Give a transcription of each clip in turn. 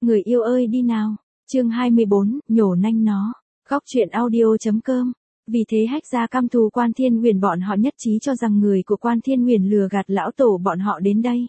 Người yêu ơi đi nào. Chương 24, nhổ nanh nó. Góc truyện audio.com. Vì thế Hách Gia căm thù Quan Thiên Huyền, bọn họ nhất trí cho rằng người của Quan Thiên Huyền lừa gạt lão tổ bọn họ đến đây.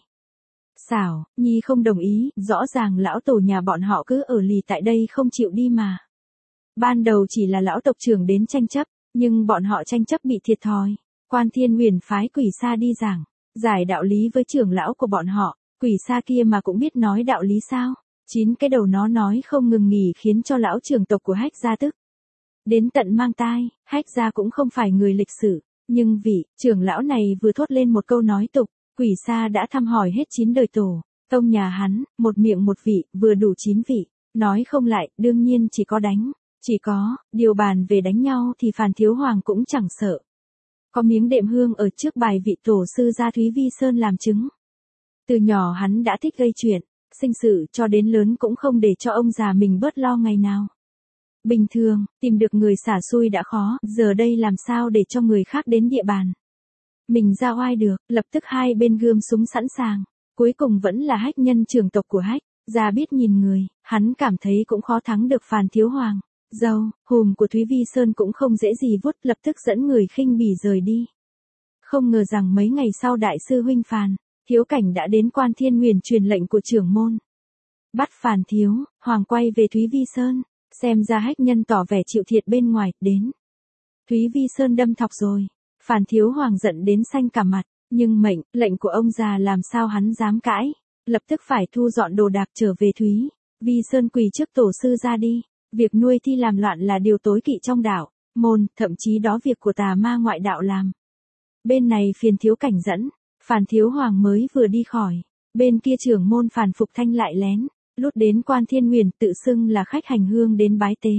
Xảo, Nhi không đồng ý, rõ ràng lão tổ nhà bọn họ cứ ở lì tại đây không chịu đi mà. Ban đầu chỉ là lão tộc trưởng đến tranh chấp, nhưng bọn họ tranh chấp bị thiệt thòi. Quan Thiên Huyền phái Quỷ Sa đi giải đạo lý với trưởng lão của bọn họ. Quỷ Sa kia mà cũng biết nói đạo lý sao? 9 cái đầu nó nói không ngừng nghỉ khiến cho lão trưởng tộc của Hách Gia tức đến tận mang tai. Hách Gia cũng không phải người lịch sử, nhưng vị trưởng lão này vừa thốt lên một câu nói tục, Quỷ Sa đã thăm hỏi hết 9 đời tổ tông nhà hắn, một miệng một vị, vừa đủ 9 vị, nói không lại, đương nhiên chỉ có đánh. Chỉ có, điều bàn về đánh nhau thì Phàn Thiếu Hoàng cũng chẳng sợ. Có miếng đệm hương ở trước bài vị tổ sư gia Thúy Vi Sơn làm chứng. Từ nhỏ hắn đã thích gây chuyện, sinh sự cho đến lớn cũng không để cho ông già mình bớt lo ngày nào. Bình thường, tìm được người xả xui đã khó, giờ đây làm sao để cho người khác đến địa bàn mình ra oai được, lập tức hai bên gươm súng sẵn sàng. Cuối cùng vẫn là Hách Nhân trưởng tộc của Hách Gia biết nhìn người, hắn cảm thấy cũng khó thắng được Phàn Thiếu Hoàng. Dâu, hùm của Thúy Vi Sơn cũng không dễ gì vuốt, lập tức dẫn người khinh bỉ rời đi. Không ngờ rằng mấy ngày sau đại sư huynh Phàn Thiếu Cảnh đã đến Quan Thiên Huyền truyền lệnh của trưởng môn. Bắt Phàn Thiếu Hoàng quay về Thúy Vi Sơn, xem ra Hách Nhân tỏ vẻ chịu thiệt bên ngoài, đến Thúy Vi Sơn đâm thọc rồi. Phàn Thiếu Hoàng giận đến xanh cả mặt, nhưng lệnh của ông già làm sao hắn dám cãi, lập tức phải thu dọn đồ đạc trở về Thúy Vi Sơn quỳ trước tổ sư ra đi. Việc nuôi thi làm loạn là điều tối kỵ trong đạo môn, thậm chí đó việc của tà ma ngoại đạo làm. Bên này phiền Thiếu Cảnh dẫn, Phàn Thiếu Hoàng mới vừa đi khỏi, bên kia trưởng môn Phàn Phục Thanh lại lén lút đến Quan Thiên Huyền, tự xưng là khách hành hương đến bái tế.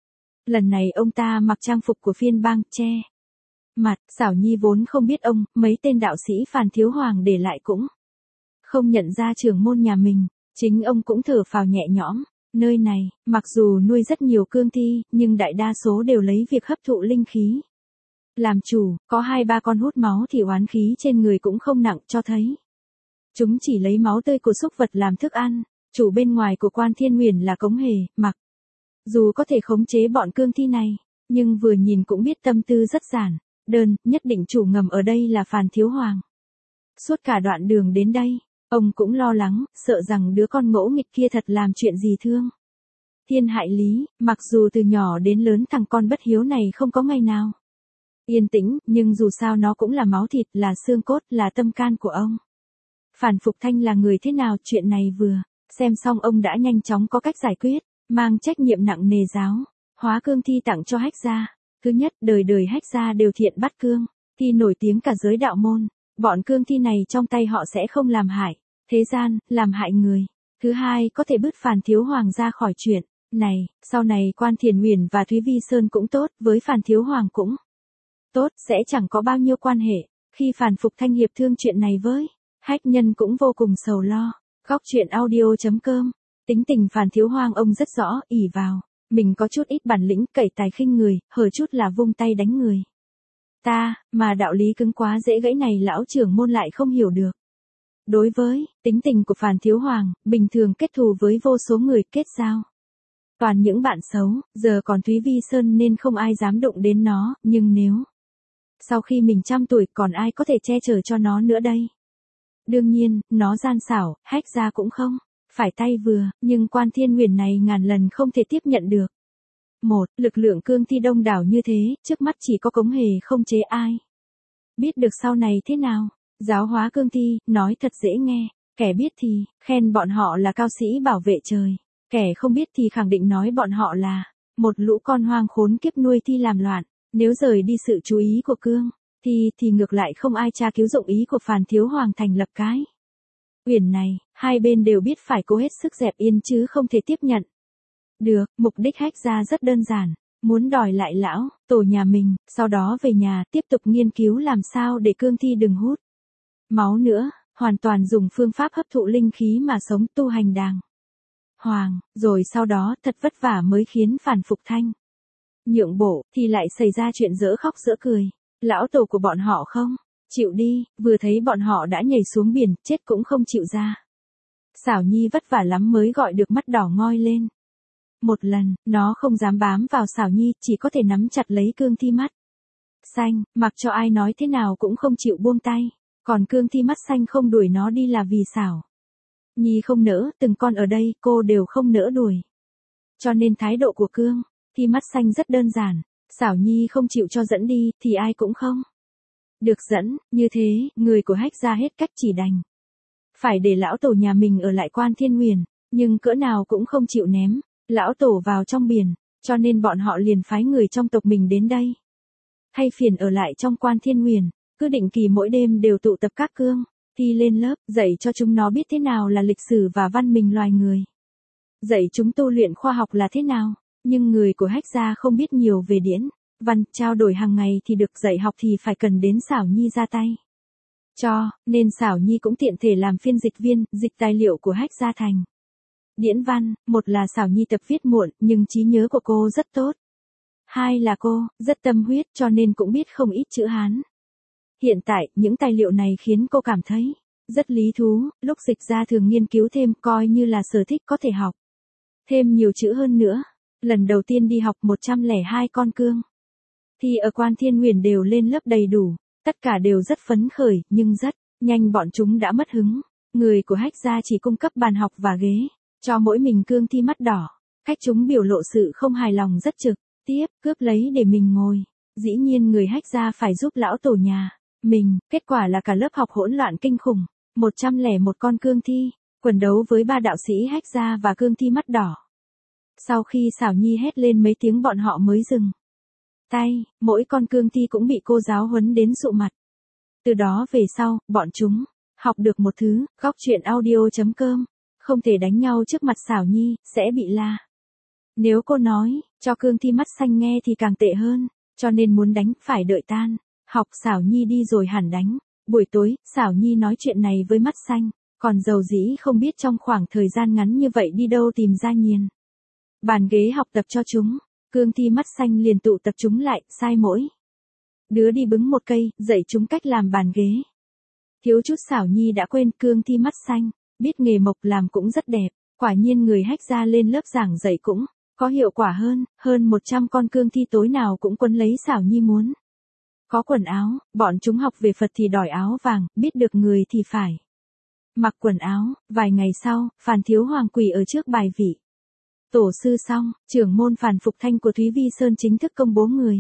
Lần này ông ta mặc trang phục của phiên bang, che mặt. Xảo Nhi vốn không biết ông, mấy tên đạo sĩ Phàn Thiếu Hoàng để lại cũng không nhận ra trưởng môn nhà mình, chính ông cũng thở phào nhẹ nhõm. Nơi này, mặc dù nuôi rất nhiều cương thi, nhưng đại đa số đều lấy việc hấp thụ linh khí làm chủ, có 2-3 con hút máu thì oán khí trên người cũng không nặng, cho thấy chúng chỉ lấy máu tươi của súc vật làm thức ăn. Chủ bên ngoài của Quan Thiên Huyền là Cống Hề, mặc dù có thể khống chế bọn cương thi này, nhưng vừa nhìn cũng biết tâm tư rất giản đơn, nhất định chủ ngầm ở đây là Phàn Thiếu Hoàng. Suốt cả đoạn đường đến đây, ông cũng lo lắng, sợ rằng đứa con ngỗ nghịch kia thật làm chuyện gì thương thiên hại lý. Mặc dù từ nhỏ đến lớn thằng con bất hiếu này không có ngày nào yên tĩnh, nhưng dù sao nó cũng là máu thịt, là xương cốt, là tâm can của ông. Phàn Phục Thanh là người thế nào, chuyện này vừa xem xong ông đã nhanh chóng có cách giải quyết, mang trách nhiệm nặng nề giáo hóa cương thi tặng cho Hách Gia. Thứ nhất, đời đời Hách Gia đều thiện bắt cương thi nổi tiếng cả giới đạo môn, bọn cương thi này trong tay họ sẽ không làm hại thế gian, làm hại người. Thứ hai, có thể bứt Phàn Thiếu Hoàng ra khỏi chuyện này. Sau này Quan Thiên Huyền và Thúy Vi Sơn cũng tốt, với Phàn Thiếu Hoàng cũng tốt, sẽ chẳng có bao nhiêu quan hệ. Khi Phàn Phục Thanh hiệp thương chuyện này với Hách Nhân cũng vô cùng sầu lo. Góc truyện audio.com. Tính tình Phàn Thiếu Hoàng ông rất rõ, ỷ vào mình có chút ít bản lĩnh, cậy tài khinh người, hở chút là vung tay đánh người ta, mà đạo lý cứng quá dễ gãy này lão trưởng môn lại không hiểu được. Đối với tính tình của Phàn Thiếu Hoàng, bình thường kết thù với vô số người, kết giao toàn những bạn xấu, giờ còn Thúy Vi Sơn nên không ai dám đụng đến nó, nhưng nếu sau khi mình trăm tuổi còn ai có thể che chở cho nó nữa đây. Đương nhiên, nó gian xảo, Hách Gia cũng không phải tay vừa, nhưng Quan Thiên Huyền này ngàn lần không thể tiếp nhận được. Một, lực lượng cương thi đông đảo như thế, trước mắt chỉ có Cống Hề không chế ai biết được sau này thế nào. Giáo hóa cương thi, nói thật dễ nghe, kẻ biết thì khen bọn họ là cao sĩ bảo vệ trời, kẻ không biết thì khẳng định nói bọn họ là một lũ con hoang khốn kiếp nuôi thi làm loạn. Nếu rời đi sự chú ý của cương thì ngược lại không ai tra cứu dụng ý của Phàn Thiếu Hoàng thành lập cái uyển này. Hai bên đều biết phải cố hết sức dẹp yên chứ không thể tiếp nhận được. Mục đích Hách Gia rất đơn giản, muốn đòi lại lão tổ nhà mình, sau đó về nhà tiếp tục nghiên cứu làm sao để cương thi đừng hút máu nữa, hoàn toàn dùng phương pháp hấp thụ linh khí mà sống, tu hành đàng hoàng. Rồi sau đó thật vất vả mới khiến Phàn Phục Thanh nhượng bộ, thì lại xảy ra chuyện dở khóc dở cười. Lão tổ của bọn họ không chịu đi, vừa thấy bọn họ đã nhảy xuống biển, chết cũng không chịu ra. Xảo Nhi vất vả lắm mới gọi được mắt đỏ ngoi lên. Một lần, nó không dám bám vào Xảo Nhi, chỉ có thể nắm chặt lấy Cương Thi mắt xanh, mặc cho ai nói thế nào cũng không chịu buông tay. Còn Cương Thi mắt xanh không đuổi nó đi là vì Xảo Nhi không nỡ, từng con ở đây, cô đều không nỡ đuổi. Cho nên thái độ của Cương Thi mắt xanh rất đơn giản, Xảo Nhi không chịu cho dẫn đi, thì ai cũng không được dẫn, như thế, người của Hách gia hết cách chỉ đành phải để lão tổ nhà mình ở lại Quan Thiên Nguyền, nhưng cỡ nào cũng không chịu ném lão tổ vào trong biển, cho nên bọn họ liền phái người trong tộc mình đến đây. Thay phiền ở lại trong Quan Thiên Nguyền, cứ định kỳ mỗi đêm đều tụ tập các Cương Thi lên lớp, dạy cho chúng nó biết thế nào là lịch sử và văn minh loài người. Dạy chúng tu luyện khoa học là thế nào, nhưng người của Hách gia không biết nhiều về điển văn, trao đổi hàng ngày thì được, dạy học thì phải cần đến Xảo Nhi ra tay. Cho nên Xảo Nhi cũng tiện thể làm phiên dịch viên, dịch tài liệu của Hách gia thành điển văn. Một là Xảo Nhi tập viết muộn, nhưng trí nhớ của cô rất tốt. Hai là cô rất tâm huyết, cho nên cũng biết không ít chữ Hán. Hiện tại, những tài liệu này khiến cô cảm thấy rất lý thú, lúc dịch ra thường nghiên cứu thêm, coi như là sở thích, có thể học thêm nhiều chữ hơn nữa. Lần đầu tiên đi học 102 con Cương Thi ở Quan Thiên Nguyền đều lên lớp đầy đủ, tất cả đều rất phấn khởi, nhưng rất nhanh bọn chúng đã mất hứng. Người của Hách gia chỉ cung cấp bàn học và ghế cho mỗi mình Cương Thi mắt đỏ. Cách chúng biểu lộ sự không hài lòng rất trực tiếp, cướp lấy để mình ngồi. Dĩ nhiên người Hách gia phải giúp lão tổ nhà mình, kết quả là cả lớp học hỗn loạn kinh khủng. 101 con Cương Thi quần đấu với 3 đạo sĩ Hách gia và Cương Thi mắt đỏ. Sau khi Xảo Nhi hét lên mấy tiếng bọn họ mới dừng tay, mỗi con Cương Thi cũng bị cô giáo huấn đến sụ mặt. Từ đó về sau, bọn chúng học được một thứ, góc truyện audio.com, không thể đánh nhau trước mặt Xảo Nhi, sẽ bị la. Nếu cô nói cho Cương Thi mắt xanh nghe thì càng tệ hơn, cho nên muốn đánh phải đợi tan học Xảo Nhi đi rồi hẳn đánh. Buổi tối, Xảo Nhi nói chuyện này với mắt xanh, còn dầu dĩ không biết trong khoảng thời gian ngắn như vậy đi đâu tìm ra nhiền bàn ghế học tập cho chúng. Cương Thi mắt xanh liền tụ tập chúng lại, sai mỗi đứa đi bứng một cây, dạy chúng cách làm bàn ghế. Thiếu chút Xảo Nhi đã quên, Cương Thi mắt xanh biết nghề mộc làm cũng rất đẹp, quả nhiên người Hách gia lên lớp giảng dạy cũng có hiệu quả hơn 100 con Cương Thi tối nào cũng quấn lấy Xảo Nhi muốn có quần áo, bọn chúng học về Phật thì đòi áo vàng, biết được người thì phải mặc quần áo. Vài ngày sau, Phàn Thiếu Hoàng quỳ ở trước bài vị tổ sư xong, trưởng môn Phàn Phục Thanh của Thúy Vi Sơn chính thức công bố người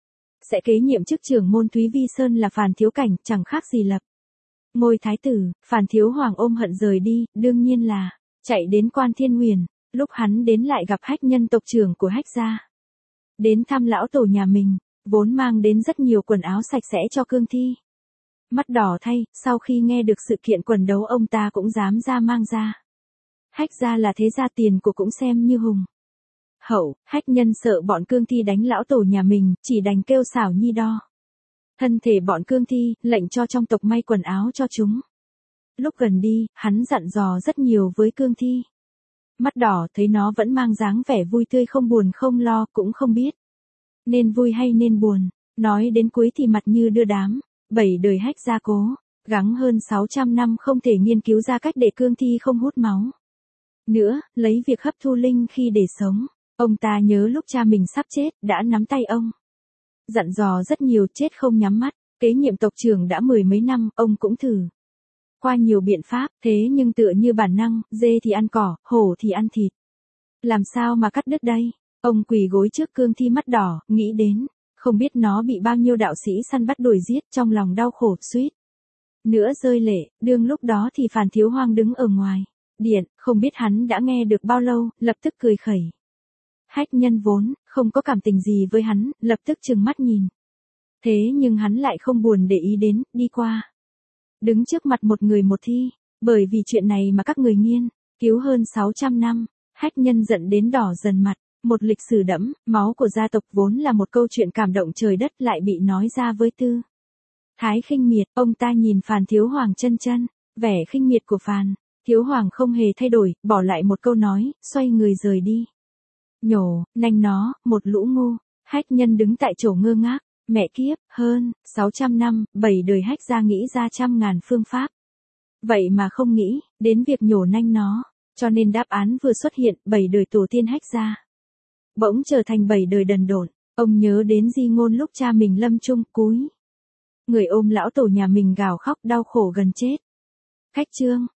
sẽ kế nhiệm chức trưởng môn Thúy Vi Sơn là Phàn Thiếu Cảnh, chẳng khác gì lập ngôi thái tử. Phàn Thiếu Hoàng ôm hận rời đi, đương nhiên là chạy đến Quan Thiên Nguyền. Lúc hắn đến lại gặp Hách Nhân, tộc trưởng của Hách gia, đến thăm lão tổ nhà mình, vốn mang đến rất nhiều quần áo sạch sẽ cho Cương Thi mắt đỏ thay. Sau khi nghe được sự kiện quần đấu, ông ta cũng dám ra mang ra. Hách gia là thế gia tiền của cũng xem như hùng hậu. Hách Nhân sợ bọn Cương Thi đánh lão tổ nhà mình, chỉ đành kêu Xảo Nhi đo thân thể bọn Cương Thi, lệnh cho trong tộc may quần áo cho chúng. Lúc gần đi, hắn dặn dò rất nhiều với Cương Thi mắt đỏ, thấy nó vẫn mang dáng vẻ vui tươi, không buồn không lo, cũng không biết nên vui hay nên buồn. Nói đến cuối thì mặt như đưa đám. 7 đời Hách gia cố gắng hơn 600 năm không thể nghiên cứu ra cách để Cương Thi không hút máu nữa, lấy việc hấp thu linh khi để sống. Ông ta nhớ lúc cha mình sắp chết, đã nắm tay ông dặn dò rất nhiều, chết không nhắm mắt. Kế nhiệm tộc trưởng đã 10 mấy năm, ông cũng thử qua nhiều biện pháp, thế nhưng tựa như bản năng, dê thì ăn cỏ, hổ thì ăn thịt. Làm sao mà cắt đứt đây? Ông quỳ gối trước Cương Thi mắt đỏ, nghĩ đến không biết nó bị bao nhiêu đạo sĩ săn bắt đuổi giết, trong lòng đau khổ suýt nữa rơi lệ. Đương lúc đó thì Phàn Thiếu Hoàng đứng ở ngoài điện, không biết hắn đã nghe được bao lâu, lập tức cười khẩy. Hách Nhân vốn không có cảm tình gì với hắn, lập tức trừng mắt nhìn. Thế nhưng hắn lại không buồn để ý đến, đi qua đứng trước mặt một người một thi. Bởi vì chuyện này mà các người nghiên cứu hơn 600 năm, Hách Nhân giận đến đỏ dần mặt. Một lịch sử đẫm máu của gia tộc, vốn là một câu chuyện cảm động trời đất, lại bị nói ra với tư thái khinh miệt. Ông ta nhìn Phàn Thiếu Hoàng chân vẻ khinh miệt của Phàn Thiếu Hoàng không hề thay đổi, bỏ lại một câu nói, xoay người rời đi. Nhổ nanh nó, một lũ ngu. Hách Nhân đứng tại chỗ ngơ ngác. Mẹ kiếp, hơn 600 năm, 7 đời Hách gia nghĩ ra trăm ngàn phương pháp Vậy mà không nghĩ, đến việc nhổ nanh nó. Cho nên đáp án vừa xuất hiện, 7 đời tổ tiên Hách gia. Bỗng trở thành 7 đời đần độn. Ông nhớ đến di ngôn lúc cha mình lâm chung, cúi người ôm lão tổ nhà mình gào khóc đau khổ gần chết. Khách chương.